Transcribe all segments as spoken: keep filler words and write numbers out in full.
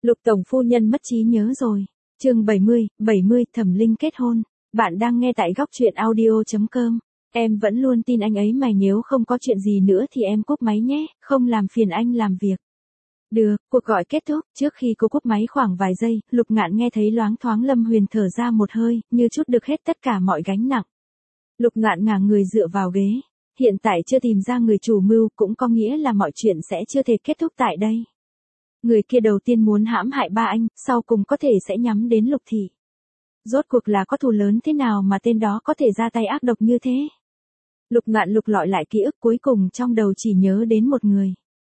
Lục tổng phu nhân mất trí nhớ rồi. Chương bảy mươi, bảy mươi Thẩm Linh kết hôn. Bạn đang nghe tại góc truyện audio chấm com. Em vẫn luôn tin anh ấy mà nếu không có chuyện gì nữa thì em cúp máy nhé, không làm phiền anh làm việc. Được, cuộc gọi kết thúc, trước khi cô cúp máy khoảng vài giây, Lục Ngạn nghe thấy loáng thoáng Lâm Huyền thở ra một hơi, như chút được hết tất cả mọi gánh nặng. Lục Ngạn ngả người dựa vào ghế. Hiện tại chưa tìm ra người chủ mưu cũng có nghĩa là mọi chuyện sẽ chưa thể kết thúc tại đây. Người kia đầu tiên muốn hãm hại ba anh, sau cùng có thể sẽ nhắm đến Lục Thị. Rốt cuộc là có thù lớn thế nào mà tên đó có thể ra tay ác độc như thế? Lục Ngạn lục lọi lại ký ức cuối cùng trong đầu chỉ nhớ đến một người.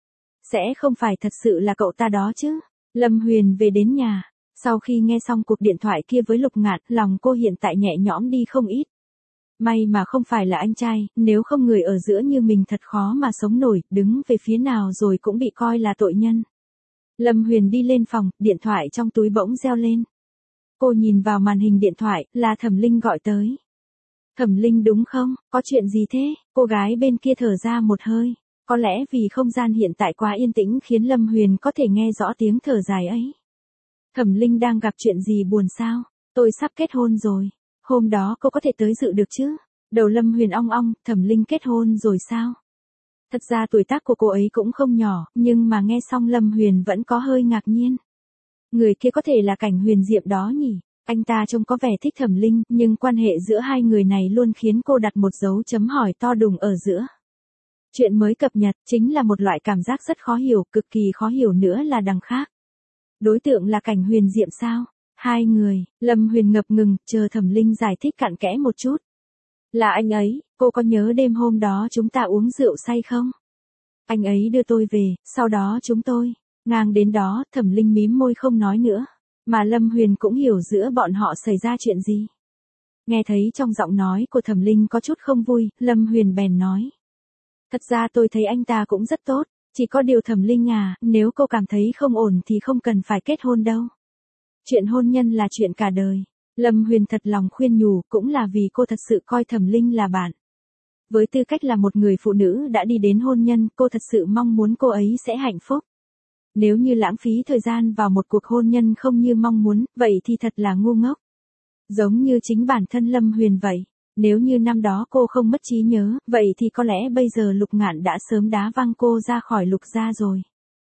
Sẽ không phải thật sự là cậu ta đó chứ? Lâm Huyền về đến nhà. Sau khi nghe xong cuộc điện thoại kia với Lục Ngạn, lòng cô hiện tại nhẹ nhõm đi không ít. May mà không phải là anh trai, nếu không người ở giữa như mình thật khó mà sống nổi, đứng về phía nào rồi cũng bị coi là tội nhân. Lâm Huyền đi lên phòng, điện thoại trong túi bỗng reo lên. Cô nhìn vào màn hình điện thoại, là Thẩm Linh gọi tới. Thẩm Linh đúng không, có chuyện gì thế? Cô gái bên kia thở ra một hơi. Có lẽ vì không gian hiện tại quá yên tĩnh khiến Lâm Huyền có thể nghe rõ tiếng thở dài ấy. Thẩm Linh đang gặp chuyện gì buồn sao? Tôi sắp kết hôn rồi. Hôm đó cô có thể tới dự được chứ? Đầu Lâm Huyền ong ong, Thẩm Linh kết hôn rồi sao? Thật ra tuổi tác của cô ấy cũng không nhỏ, nhưng mà nghe xong Lâm Huyền vẫn có hơi ngạc nhiên. Người kia có thể là Cảnh Huyền Diệm đó nhỉ? Anh ta trông có vẻ thích Thẩm Linh, nhưng quan hệ giữa hai người này luôn khiến cô đặt một dấu chấm hỏi to đùng ở giữa. Chuyện mới cập nhật chính là một loại cảm giác rất khó hiểu, cực kỳ khó hiểu nữa là đằng khác. Đối tượng là Cảnh Huyền Diệm sao? Hai người, Lâm Huyền ngập ngừng, chờ Thẩm Linh giải thích cặn kẽ một chút. Là anh ấy, cô có nhớ đêm hôm đó chúng ta uống rượu say không? Anh ấy đưa tôi về, sau đó chúng tôi, ngang đến đó, Thẩm Linh mím môi không nói nữa. Mà Lâm Huyền cũng hiểu giữa bọn họ xảy ra chuyện gì. Nghe thấy trong giọng nói của Thẩm Linh có chút không vui, Lâm Huyền bèn nói. Thật ra tôi thấy anh ta cũng rất tốt, chỉ có điều Thẩm Linh à, nếu cô cảm thấy không ổn thì không cần phải kết hôn đâu. Chuyện hôn nhân là chuyện cả đời. Lâm Huyền thật lòng khuyên nhủ, cũng là vì cô thật sự coi Thẩm Linh là bạn. Với tư cách là một người phụ nữ đã đi đến hôn nhân, cô thật sự mong muốn cô ấy sẽ hạnh phúc. Nếu như lãng phí thời gian vào một cuộc hôn nhân không như mong muốn, vậy thì thật là ngu ngốc. Giống như chính bản thân Lâm Huyền vậy. Nếu như năm đó cô không mất trí nhớ, vậy thì có lẽ bây giờ Lục Ngạn đã sớm đá văng cô ra khỏi Lục gia rồi.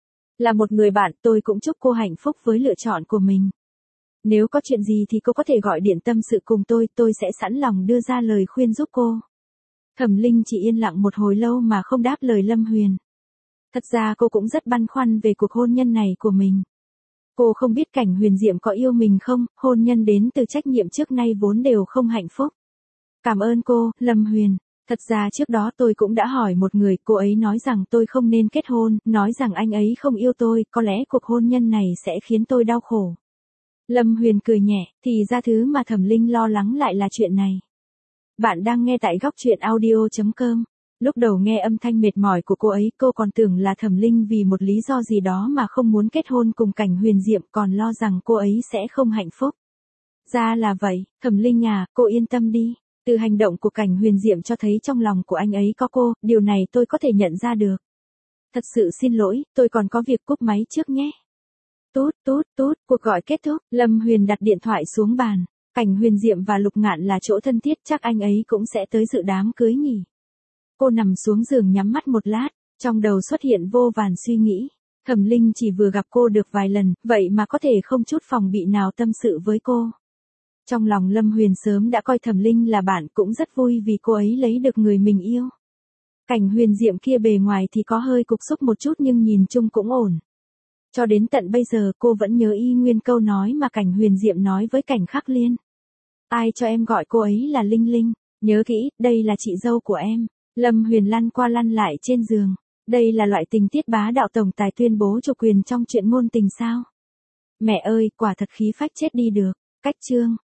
Là một người bạn, tôi cũng chúc cô hạnh phúc với lựa chọn của mình. Nếu có chuyện gì thì cô có thể gọi điện tâm sự cùng tôi, tôi sẽ sẵn lòng đưa ra lời khuyên giúp cô. Thẩm Linh chỉ yên lặng một hồi lâu mà không đáp lời Lâm Huyền. Thật ra cô cũng rất băn khoăn về cuộc hôn nhân này của mình. Cô không biết Cảnh Huyền Diệm có yêu mình không, hôn nhân đến từ trách nhiệm trước nay vốn đều không hạnh phúc. Cảm ơn cô, Lâm Huyền. Thật ra trước đó tôi cũng đã hỏi một người, cô ấy nói rằng tôi không nên kết hôn, nói rằng anh ấy không yêu tôi, có lẽ cuộc hôn nhân này sẽ khiến tôi đau khổ. Lâm Huyền cười nhẹ, thì ra thứ mà Thẩm Linh lo lắng lại là chuyện này. Bạn đang nghe tại góc truyện audio chấm com. Lúc đầu nghe âm thanh mệt mỏi của cô ấy, cô còn tưởng là Thẩm Linh vì một lý do gì đó mà không muốn kết hôn cùng Cảnh Huyền Diệm, còn lo rằng cô ấy sẽ không hạnh phúc. Ra là vậy, Thẩm Linh à, cô yên tâm đi. Từ hành động của Cảnh Huyền Diệm cho thấy trong lòng của anh ấy có cô, điều này tôi có thể nhận ra được. Thật sự xin lỗi, tôi còn có việc cúp máy trước nhé. Tút, tút, tút, cuộc gọi kết thúc, Lâm Huyền đặt điện thoại xuống bàn. Cảnh Huyền Diệm và Lục Ngạn là chỗ thân thiết, chắc anh ấy cũng sẽ tới dự đám cưới nhỉ. Cô nằm xuống giường nhắm mắt một lát, trong đầu xuất hiện vô vàn suy nghĩ. Thẩm Linh chỉ vừa gặp cô được vài lần, vậy mà có thể không chút phòng bị nào tâm sự với cô. Trong lòng Lâm Huyền sớm đã coi Thẩm Linh là bạn, cũng rất vui vì cô ấy lấy được người mình yêu. Cảnh Huyền Diệm kia bề ngoài thì có hơi cục xúc một chút nhưng nhìn chung cũng ổn. Cho đến tận bây giờ cô vẫn nhớ y nguyên câu nói mà Cảnh Huyền Diệm nói với Cảnh Khắc Liên. Ai cho em gọi cô ấy là Linh Linh, nhớ kỹ, đây là chị dâu của em. Lâm Huyền lăn qua lăn lại trên giường. Đây là loại tình tiết bá đạo tổng tài tuyên bố chủ quyền trong chuyện ngôn tình sao? Mẹ ơi, quả thật khí phách chết đi được. Cách chương.